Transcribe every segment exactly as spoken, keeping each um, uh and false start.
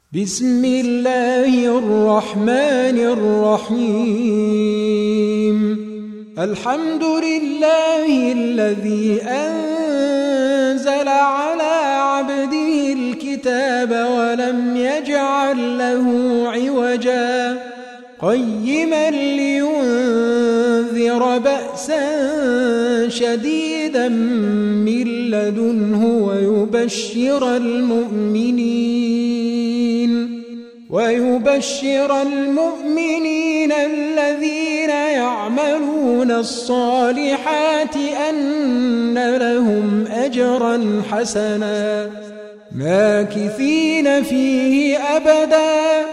بسم الله الرحمن الرحيم. الحمد لله الذي أنزل على عبده الكتاب ولم يجعل له عوجا قيما لينذر بأسا شديدا من لدنه ويبشر المؤمنين ويبشر المؤمنين الذين يعملون الصالحات أن لهم أجرا حسنا ماكثين فيه أبدا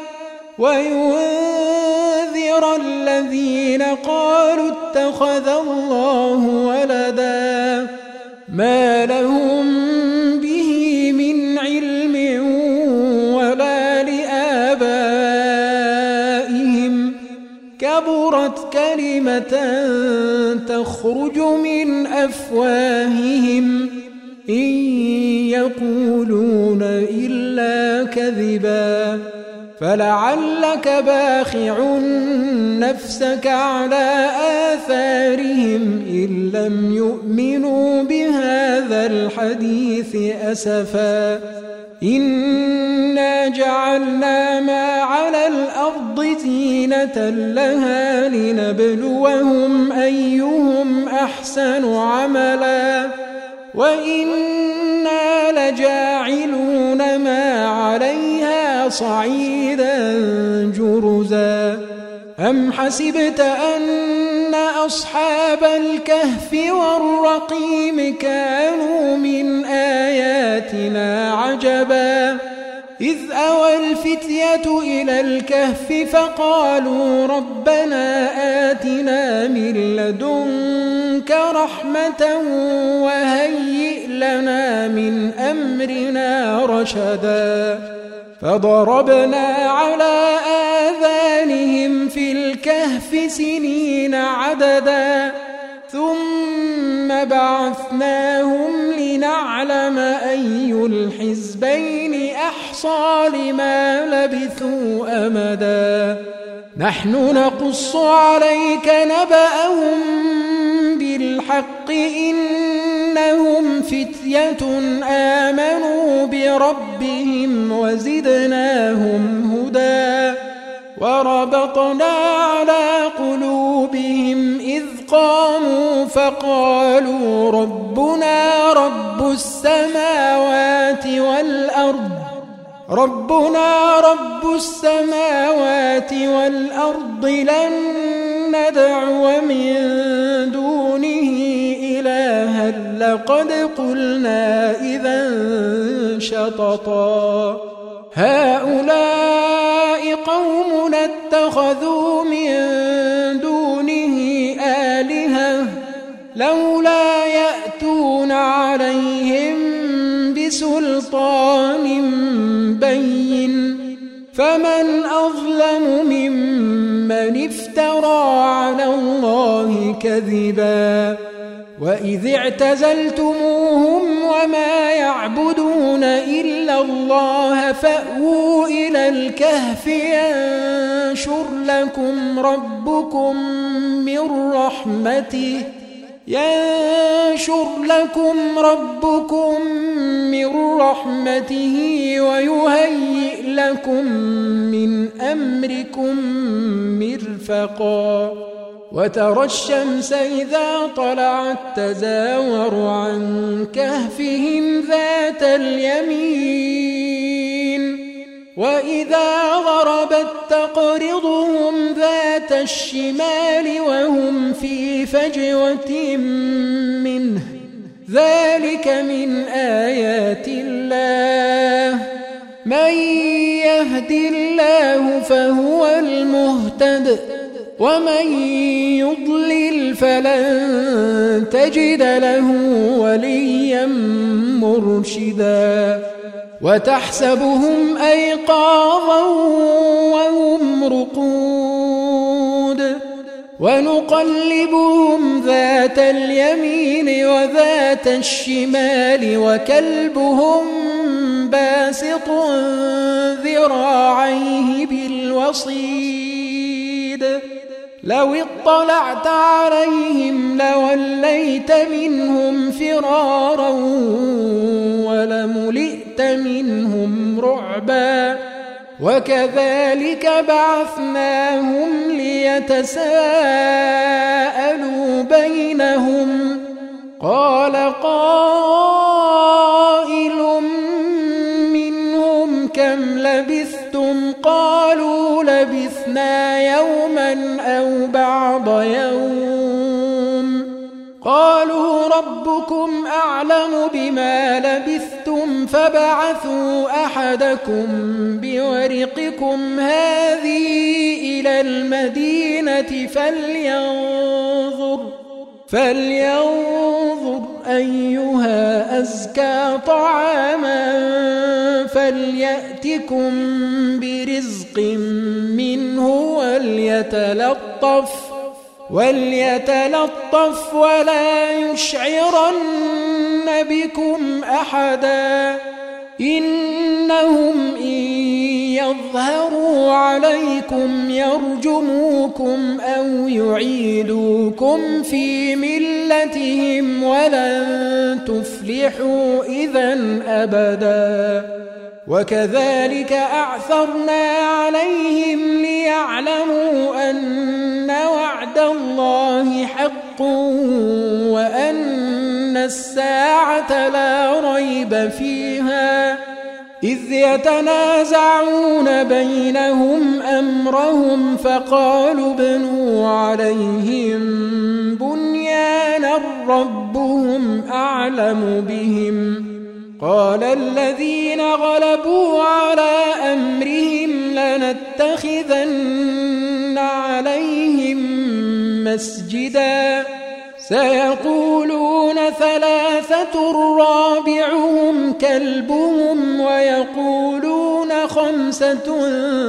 وينذر الذين قالوا اتخذ الله ولدا ما لهم به من علم ولا لآبائهم كبرت كلمة تخرج من أفواههم إن يقولون إلا كذبا فلعلك باخع نفسك على آثارهم إن لم يؤمنوا بهذا الحديث أسفا إنا جعلنا ما على الأرض زينة لها لنبلوهم أيهم أحسن عملا وإنا لجاعلون ما عليها صعيدا جرزا أم حسبت أن أصحاب الكهف والرقيم كانوا من آياتنا عجبا إذ أوى الفتية إلى الكهف فقالوا ربنا آتنا من لدنك رحمة وهيئ لنا من أمرنا رشدا فضربنا على آذانهم في الكهف سنين عددا ثم بعثناهم لنعلم أي الحزبين أحصى لما لبثوا أمدا نحن نقص عليك نبأهم بالحق إنهم فتية آمنوا بربهم وزدناهم هدى وربطنا على قلوبهم إذ قاموا فقالوا ربنا رب السماوات والأرض ربنا رب السماوات والأرض لن ندعو من دونه إلها لقد قلنا إذا شططا هؤلاء قوم اتخذوا من دونه آلهة لولا يأتون عليهم بسلطان بين فمن أظلم ممن افترى على الله كذبا وإذ اعتزلتموهم وما يعبدون إلا الله فأووا إلى الكهف ينشر لكم ربكم من رحمته ينشر لكم ربكم من رحمته ويهيئ لكم من أمركم مرفقا وترى الشمس إذا طلعت تزاور عن كهفهم ذات اليمين وإذا غربت تقرضهم ذات الشمال وهم في فجوة منه ذلك من آيات الله من يهد الله فهو المهتد ومن يضلل فلن تجد له وليا مرشدا وتحسبهم أيقاظا وهم رقود ونقلبهم ذات اليمين وذات الشمال وكلبهم باسط ذراعيه بالوصيد لو اطلعت عليهم لوليت منهم فرارا ولملئت منهم رعبا وكذلك بعثناهم ليتساءلوا بينهم قال قائل منهم كم لبثتم قالوا لبثنا يوما أو بعض يوم قالوا ربكم أعلم بما لبثتم فابعثوا أحدكم بورقكم هذه إلى المدينة فلينظر فلينظر أيها أزكى طعاما فليأتكم برزق منه وليتلطف وليتلطف ولا يشعرن بكم أحدا إنهم إن يظهروا عليكم يرجموكم أو يعيدوكم في ملتهم ولن تفلحوا إذن أبدا وكذلك أعثرنا عليهم ليعلموا أن وعد الله حق وأن الساعة لا ريب فيها إذ يتنازعون بينهم أمرهم فقالوا ابنوا عليهم بنيانا ربهم أعلم بهم قال الذين غلبوا على أمرهم لنتخذن عليهم مسجدا سيقولون ثلاثة رابعهم كلبهم ويقولون خمسة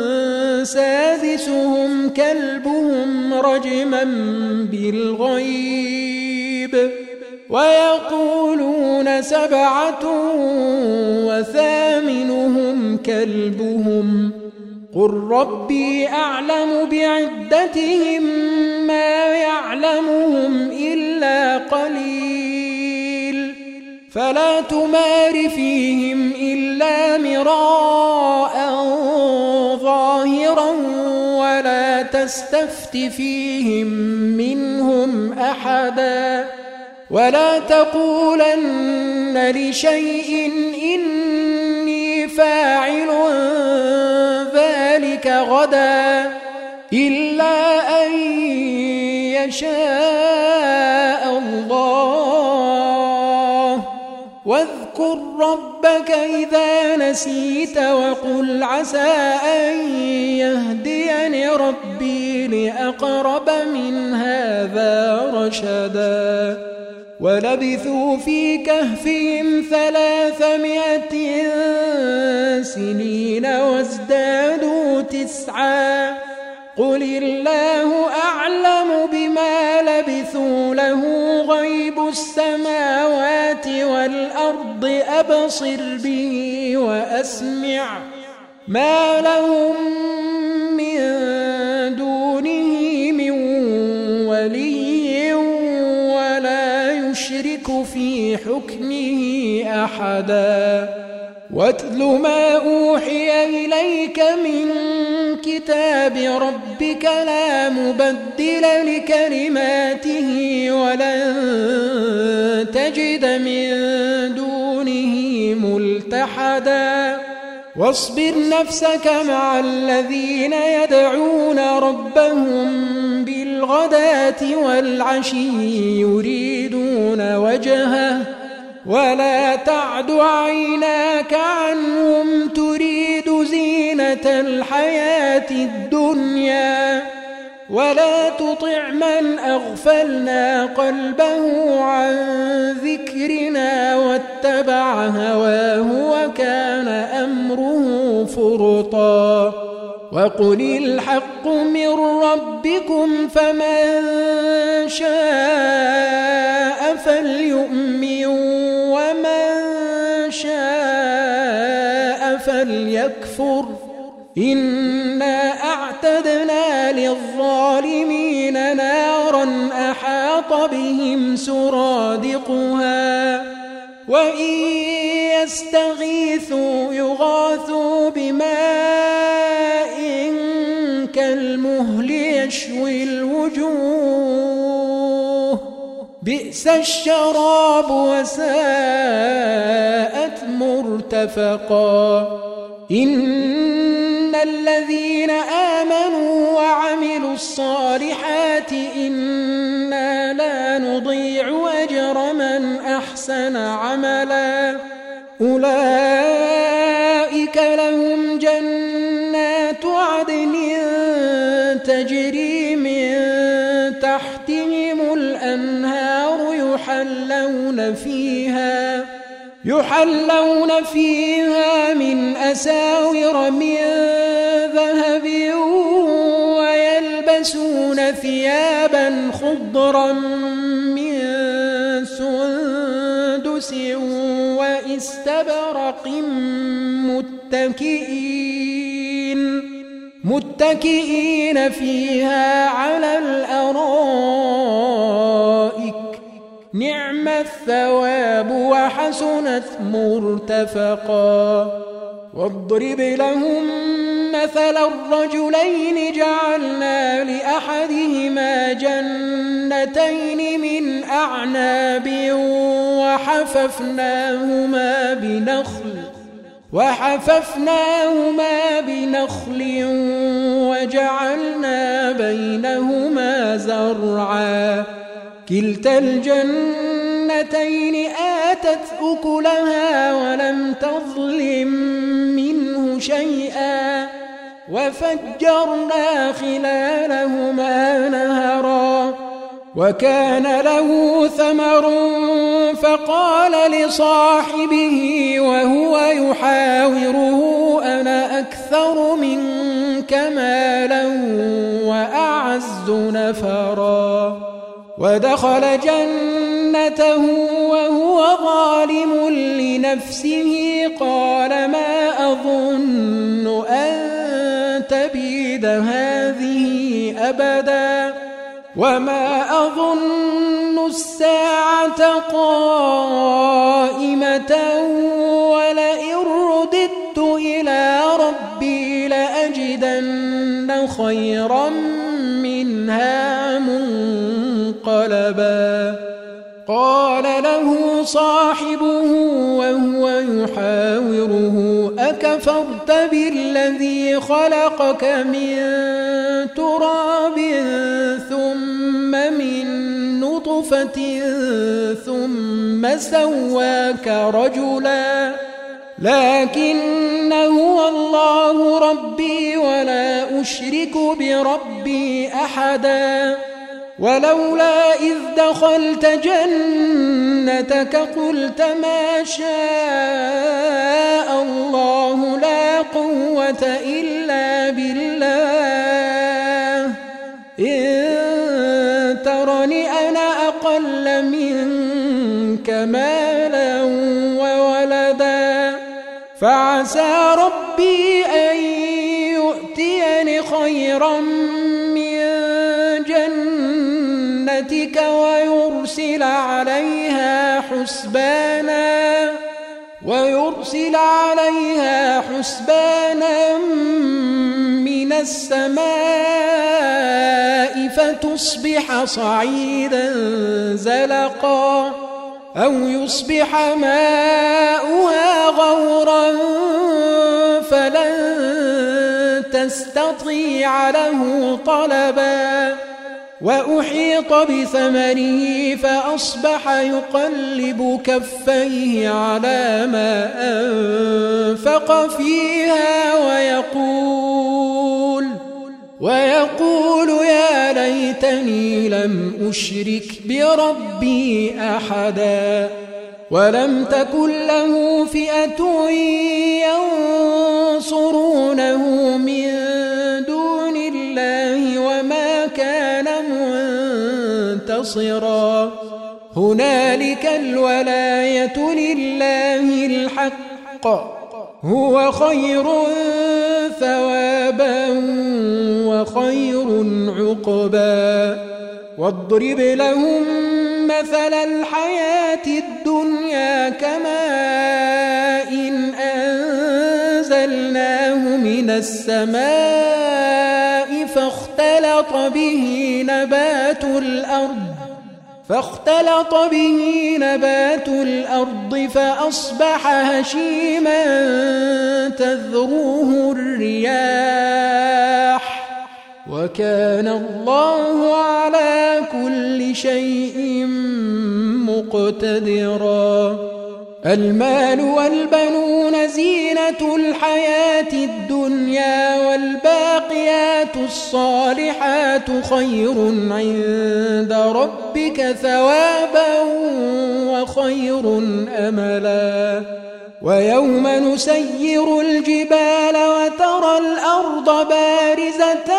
سادسهم كلبهم رجما بالغيب ويقولون سبعة وثامنهم كلبهم قل ربي أعلم بعدتهم ما يعلمهم إلا قليل فلا تمار فيهم إلا مراء ظاهرا ولا تستفت فيهم منهم أحدا ولا تقولن لشيء إني فاعل ذلك غدا إلا أن يشاء الله واذكر ربك إذا نسيت وقل عسى أن يهديني ربي لأقرب من هذا رشدا ولبثوا في كهفهم ثلاثمائة سنين وازدادوا تسعا قل الله أعلم بما لبثوا له غيب السماوات والأرض أبصر به وأسمع ما لهم من دونه من ولي ولا يشرك في حكمه أحدا واتل ما أوحي إليك من كتاب ربك لا مبدل لكلماته ولن تجد من دونه ملتحدا واصبر نفسك مع الذين يدعون ربهم بالغداة والعشي يريدون وجهه ولا تعد عيناك عنهم تريد زينة الحياة الدنيا ولا تطع من أغفلنا قلبه عن ذكرنا واتبع هواه وكان أمره فرطا وقل الحق من ربكم فمن شاء فليؤمن ومن شاء فليكفر إنا أعتدنا للظالمين نارا أحاط بهم سرادقها وإن يستغيثوا يغاثوا بماء كالمهل يشوي الوجوه بئس الشراب وساءت مرتفقا إن الذين آمنوا وعملوا الصالحات إنا لا نضيع أجر من أحسن عملا أولئك لهم جنات عدن تجري من تحتهم الأنهار يحلون فيها يحلون فيها من أساور من ذهب ويلبسون ثيابا خضرا من سندس واستبرق متكئين متكئين فيها على الأرائك نعم الثواب وحسنت مرتفقا واضرب لهم مثل الرجلين جعلنا لأحدهما جنتين من أعناب وحففناهما بنخل وحففناهما بنخل وجعلنا بينهما زرعا كلتا الجنتين آتت أكلها ولم تظلم منه شيئا وفجرنا خلالهما نهرا وكان له ثمر فقال لصاحبه وهو يحاوره أنا أكثر منك مالا وأعز نفرا ودخل جنته وهو ظالم لنفسه قال ما أظن أن تبيد هذه أبدا وما أظن الساعة قائمة ولئن رددت إلى ربي لأجدن خيرا منها منقلبا قال له صاحبه وهو يحاوره أكفرت بالذي خلقك من تراب ثم من نطفة ثم سواك رجلا لكن هو الله ربي ولا أشرك بربي أحدا ولولا إذ دخلت جنتك قلت ما شاء الله لا قوة إلا بالله إن ترني أنا أقل منك مالا وولدا فعسى ربي أن يؤتيني خيرا من جنتك ويرسل عليها حسبانا ويرسل عليها حسبانا من السماء فتصبح صعيدا زلقا أو يصبح ماؤها غورا فلن تستطيع له طلبا وأحيط بثمره فأصبح يقلب كفيه على ما أنفق فيها ويقول ويقول يا ليتني لم أشرك بربي أحدا ولم تكن له فئة ينصرونه من دون الله وما كان منتصرا هنالك الولاية لله الحق هو خير ثوابا وخير عقبا واضرب لهم مثل الحياة الدنيا كماء إن أنزلناه من السماء فاختلط به نبات الأرض فاختلط به نبات الأرض فأصبح هشيما تذروه الرياح وكان الله على كل شيء مقتدرا المال والبنون زينة الحياة الدنيا والباقيات الصالحات خير عند ربك ثوابا وخير أملا ويوم نسير الجبال وترى الأرض بارزة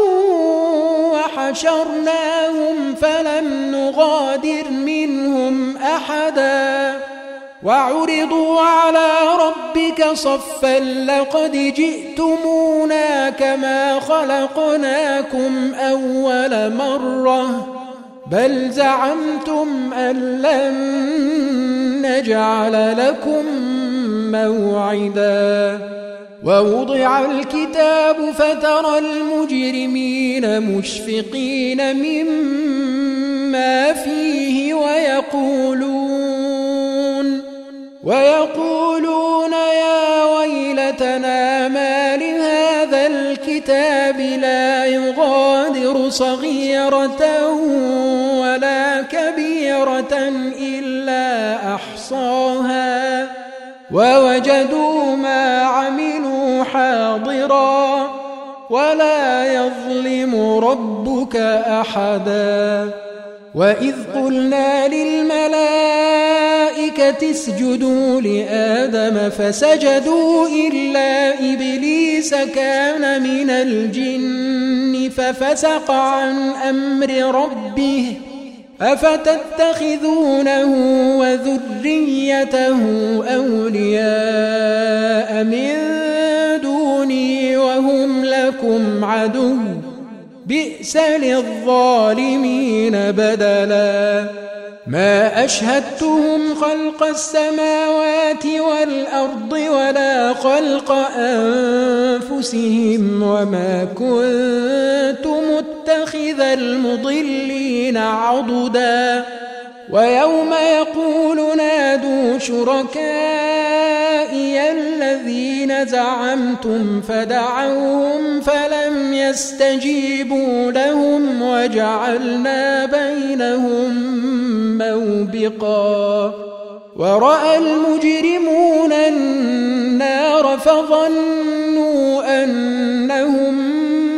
وحشرناهم فلم نغادر منهم أحدا وعرضوا على ربك صفا لقد جئتمونا كما خلقناكم أول مرة بل زعمتم أن لن نجعل لكم موعدا ووضع الكتاب فترى المجرمين مشفقين مما فيه ويقولون ويقولون يا ويلتنا ما لهذا الكتاب لا يغادر صغيرة ولا كبيرة إلا أحصاها ووجدوا ما عملوا حاضرا ولا يظلم ربك أحدا وإذ قلنا للملائكة اسجدوا لآدم فسجدوا إلا إبليس كان من الجن ففسق عن أمر ربه أفتتخذونه وذريته أولياء من دوني وهم لكم عدو بئس للظالمين بدلا ما أشهدتهم خلق السماوات والأرض ولا خلق أنفسهم وما كنت متخذ المضلين عضدا ويوم يقول نادوا شركائي الذين زعمتم فدعوهم فلم يستجيبوا لهم وجعلنا بينهم موبقا ورأى المجرمون النار فظنوا أنهم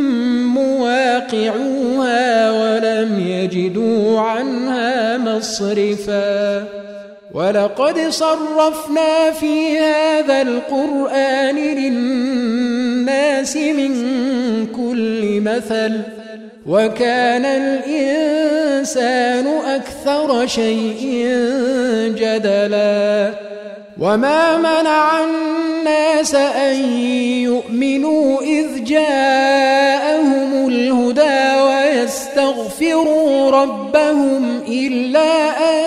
مواقعوها ولم يجدوا عنها مصرفا ولقد صرفنا في هذا القرآن للناس من كل مثل وكان الإنسان أكثر شيء جدلا وما منع الناس أن يؤمنوا إذ جاءهم الهدى ويستغفروا ربهم إلا أن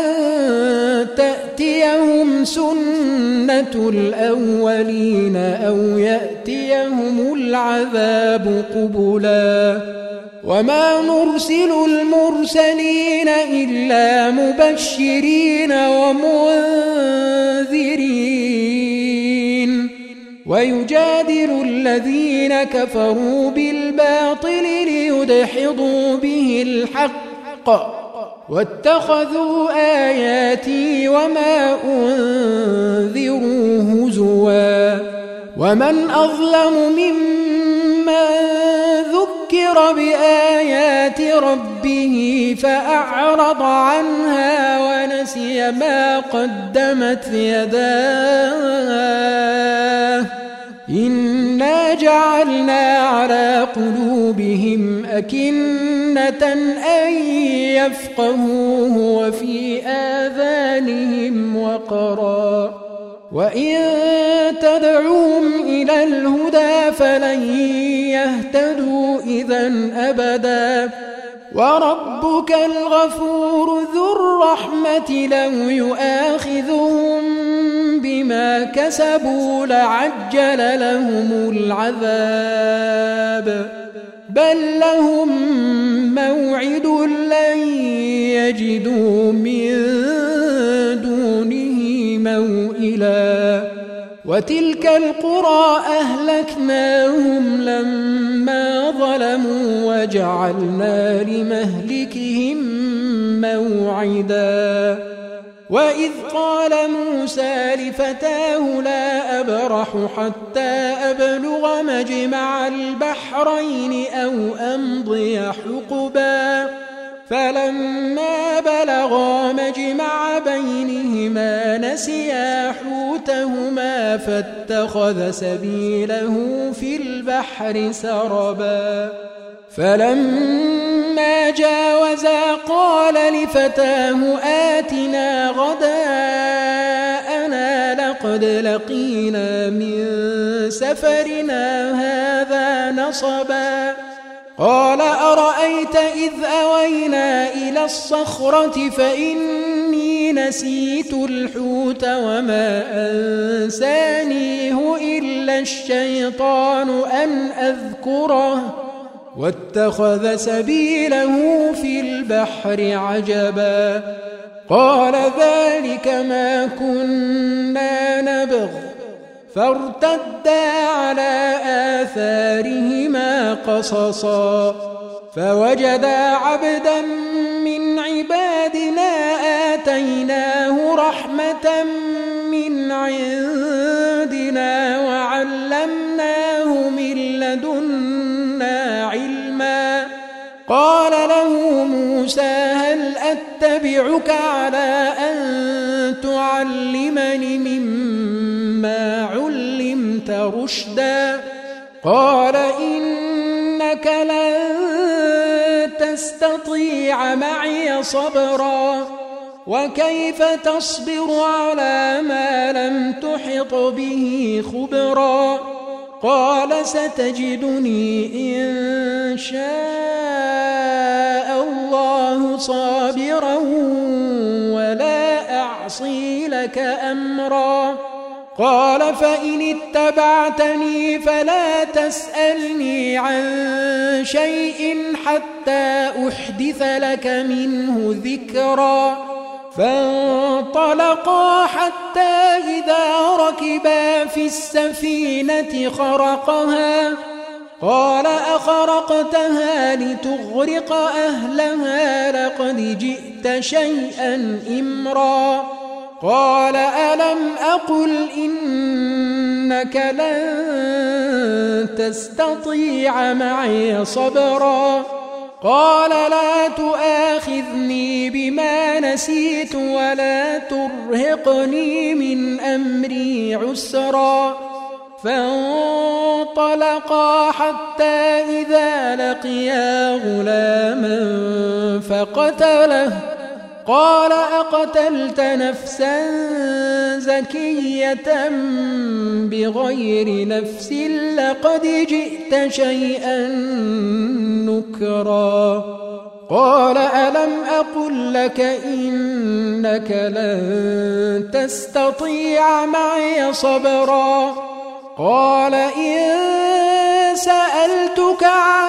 تأتيهم سنة الأولين أو يأتيهم العذاب قبلا وما نرسل المرسلين إلا مبشرين ومنذرين ويجادل الذين كفروا بالباطل ليدحضوا به الحق واتخذوا آياتي وما أنذروا هزوا ومن أظلم ممن ذكر بآيات ربه فأعرض عنها ونسي ما قدمت يداه إنا جعلنا على قلوبهم أكنة أن يفقهوه وفي آذانهم وقرا وإن تدعوهم إلى الهدى فلن يهتدوا إذن أبدا وربك الغفور ذو الرحمة لو يؤاخذهم بما كسبوا لعجل لهم العذاب بل لهم موعد لن يجدوا من دونه موئلا وتلك القرى أهلكناهم لما ظلموا وجعلنا لمهلكهم موعدا وإذ قال موسى لفتاه لا أبرح حتى أبلغ مجمع البحرين أو أمضي حقبا فلما بلغا مجمع بينهما نسيا حوتهما فاتخذ سبيله في البحر سربا فلما جاوزا قال لفتاه آتنا غداءنا لقد لقينا من سفرنا هذا نصبا قال أرأيت إذ أوينا إلى الصخرة فإني نسيت الحوت وما أنسانيه إلا الشيطان أن أذكره واتخذ سبيله في البحر عجبا قال ذلك ما كنا نبغ فارتدا على آثارهما قصصا فوجدا عبدا من عبادنا آتيناه رحمة من عندنا وعلمناه من لدنا علما قال له موسى هل أتبعك على أن تعلمني مما علمت رشدا قال إنك لن تستطيع معي صبرا وكيف تصبر على ما لم تحط به خبرا قال ستجدني إن شاء الله صابرا ولا أعصي لك أمرا قال فإن اتبعتني فلا تسألني عن شيء حتى أحدث لك منه ذكرا فانطلقا حتى إذا ركبا في السفينة خرقها قال أخرقتها لتغرق أهلها لقد جئت شيئا إمرا قال ألم أقل إنك لن تستطيع معي صبرا قال لا تؤاخذني بما نسيت ولا ترهقني من أمري عسرا فانطلقا حتى إذا لقيا غلاما فقتله قال أقتلت نفسا زكية بغير نفس لقد جئت شيئا نكرا قال ألم أقل لك إنك لن تستطيع معي صبرا قال إن سألتك عن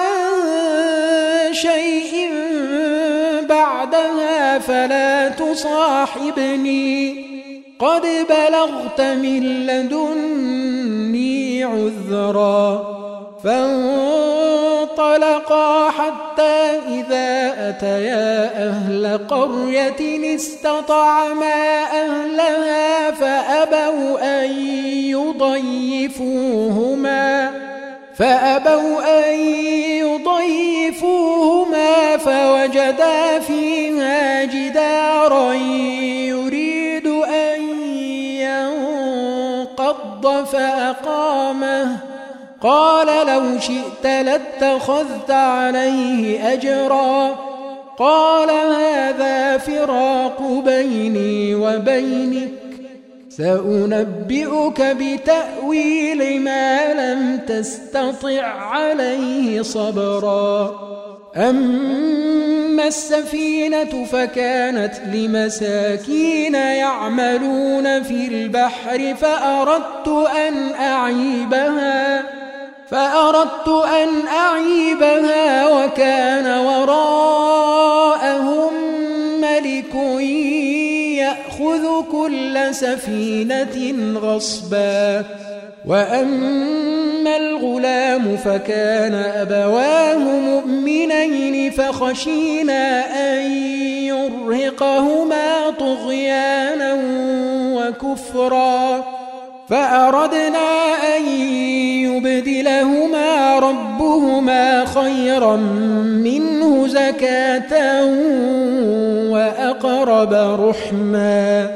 شيء بعدها فلا تصاحبني قد بلغت من لدني عذرا فانطلقا حتى إذا أتيا أهل قرية استطعما أهلها فأبوا أن يضيفوهما فأبوا أن يضيفوهما فوجدا فيها جدارا يريد أن ينقض فأقامه قال لو شئت لاتخذت عليه أجرا قال هذا فراق بيني وبينك سأنبئك بتأويل ما لم تستطع عليه صبرا أما السفينة فكانت لمساكين يعملون في البحر فأردت أن أعيبها فأردت أن أعيبها وكان وراءهم ملك يأخذ كل سفينة غصبا وأما الغلام فكان أبواه مؤمنين فخشينا أن يرهقهما طغيانا وكفرا فأردنا أن يبدلهما ربهما خيرا منه زكاة وأقرب رحما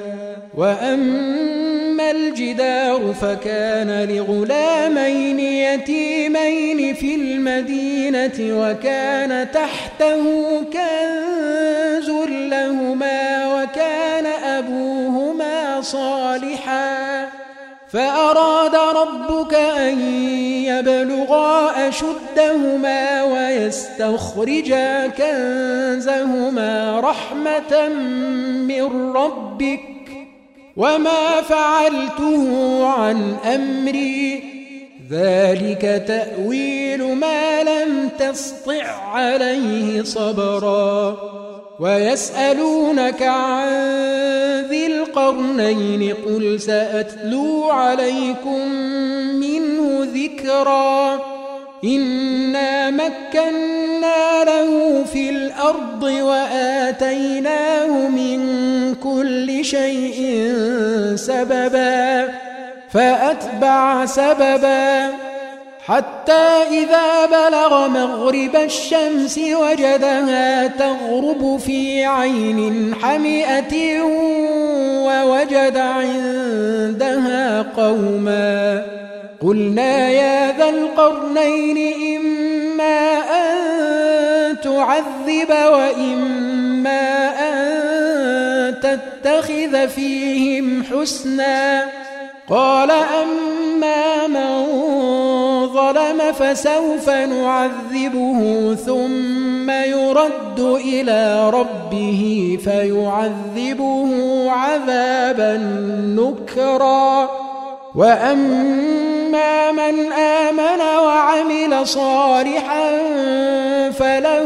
وأما الجدار فكان لغلامين يتيمين في المدينة وكان تحته كنز لهما وكان أبوهما صالحا فأراد ربك أن يبلغا أشدهما ويستخرجا كنزهما رحمة من ربك وما فعلته عن أمري ذلك تأويل ما لم تسطع عليه صبرا ويسألونك عن ذي القرنين قل سأتلو عليكم منه ذكرا إنا مكنا له في الأرض وآتيناه من كل شيء سببا فأتبع سببا حتى إذا بلغ مغرب الشمس وجدها تغرب في عين حمئة ووجد عندها قوما قلنا يا ذا القرنين إما أن تعذب وإما أن تتخذ فيهم حسنا قال أما من ظلم فسوف نعذبه ثم يرد إلى ربه فيعذبه عذابا نكرا وأما من آمن وعمل صالحا فله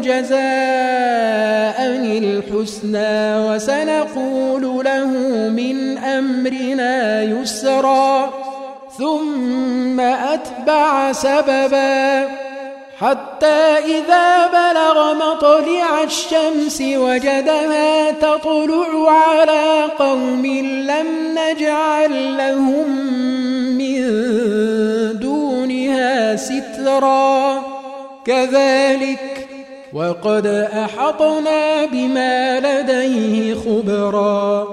جزاء الحسنى وسنقول له من أمرنا يسرا ثم أتبع سببا حتى إذا بلغ مطلع الشمس وجدها تطلع على قوم لم نجعل لهم من دونها سترا كذلك وقد أحطنا بما لديه خبرا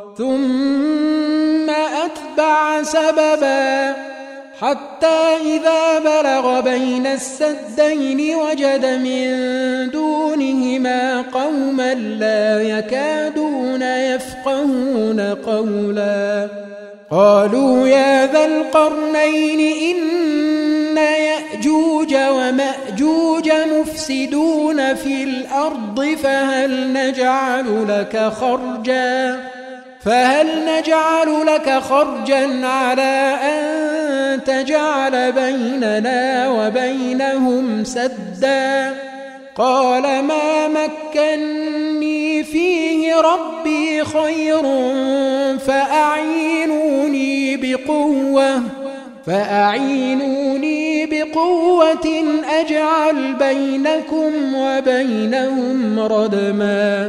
ثم أتبع سببا حتى إذا بلغ بين السدين وجد من دونهما قوما لا يكادون يفقهون قولا قالوا يا ذا القرنين إن يأجوج ومأجوج مفسدون في الأرض فهل نجعل لك خرجا فهل نجعل لك خرجا على أن تجعل بيننا وبينهم سدا قال ما مكني فيه ربي خير فأعينوني بقوة فأعينوني بقوة أجعل بينكم وبينهم ردما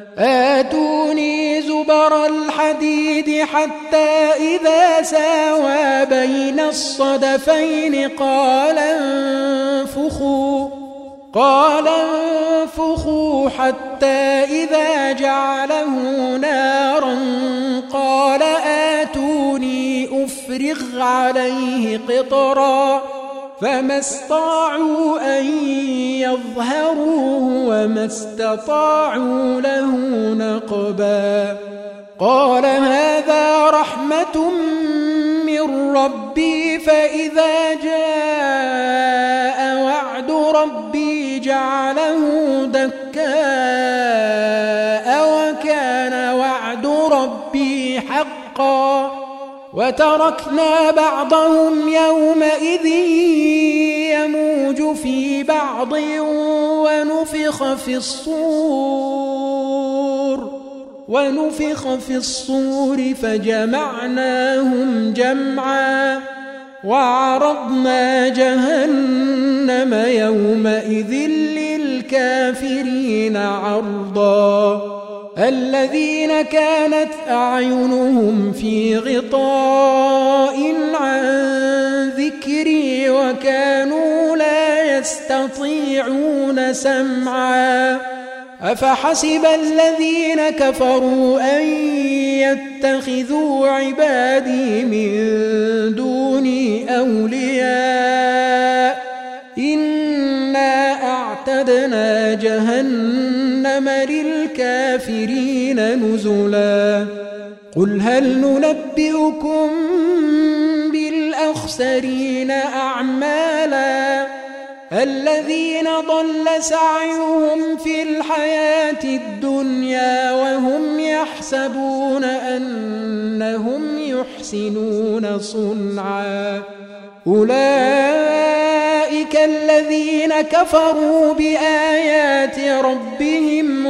آتوني زبر الحديد حتى إذا ساوى بين الصدفين قال انفخوا قال انفخوا حتى إذا جعله نارا قال آتوني أفرغ عليه قطرا فما استطاعوا أن يظهروه وما استطاعوا له نقبا قال هذا رحمة من ربي فإذا جاء وعد ربي جعله دكاء وكان وعد ربي حقا وتركنا بعضهم يومئذ يموج في بعض ونفخ في الصور ونفخ في الصور فجمعناهم جمعا وعرضنا جهنم يومئذ للكافرين عرضا الذين كانت أعينهم في غطاء عن ذكري وكانوا لا يستطيعون سمعا أفحسب الذين كفروا أن يتخذوا عبادي من دوني أولياء إنا أعتدنا جهنم للكافرين نزلا قل هل ننبئكم بالأخسرين أعمالا الذين ضل سعيهم في الحياة الدنيا وهم يحسبون أنهم يحسنون صنعا أولئك الذين كفروا بآيات ربهم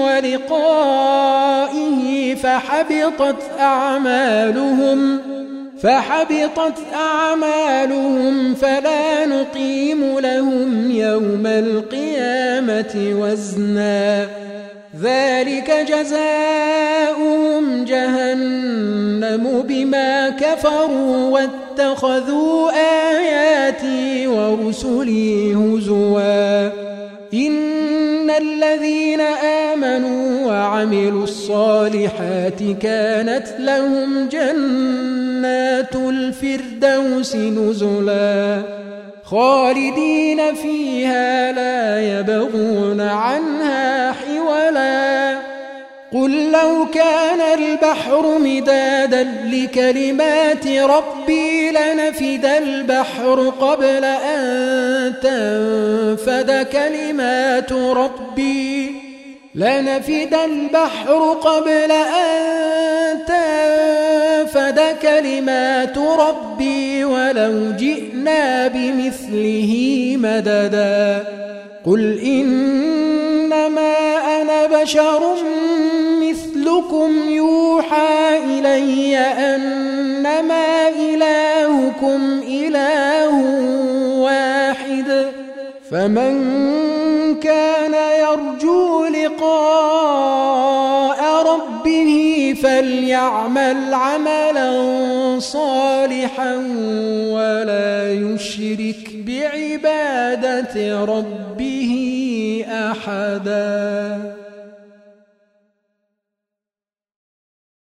ولقائه فحبطت أعمالهم فحبطت أعمالهم فلا نقيم لهم يوم القيامة وزنا ذلك جزاؤهم جهنم بما كفروا واتخذوا آياتي ورسلي هزوا إن الذين آمنوا وعملوا الصالحات كانت لهم جنات الفردوس نزلا خالدين فيها لا يبغون عنها حولا قل لو كان البحر مدادا لكلمات ربي لنفد البحر قبل أن تنفد كلمات ربي لنفد البحر قبل أن تنفد كلمات ربي ولو جئنا بمثله مددا قل إنما أنا بشر مثلكم يوحى إلي أنما إلهكم إله واحد فمن كان يرجو لقاء ربه فليعمل عملا صالحا ولا يشرك بعبادة ربه أحدا.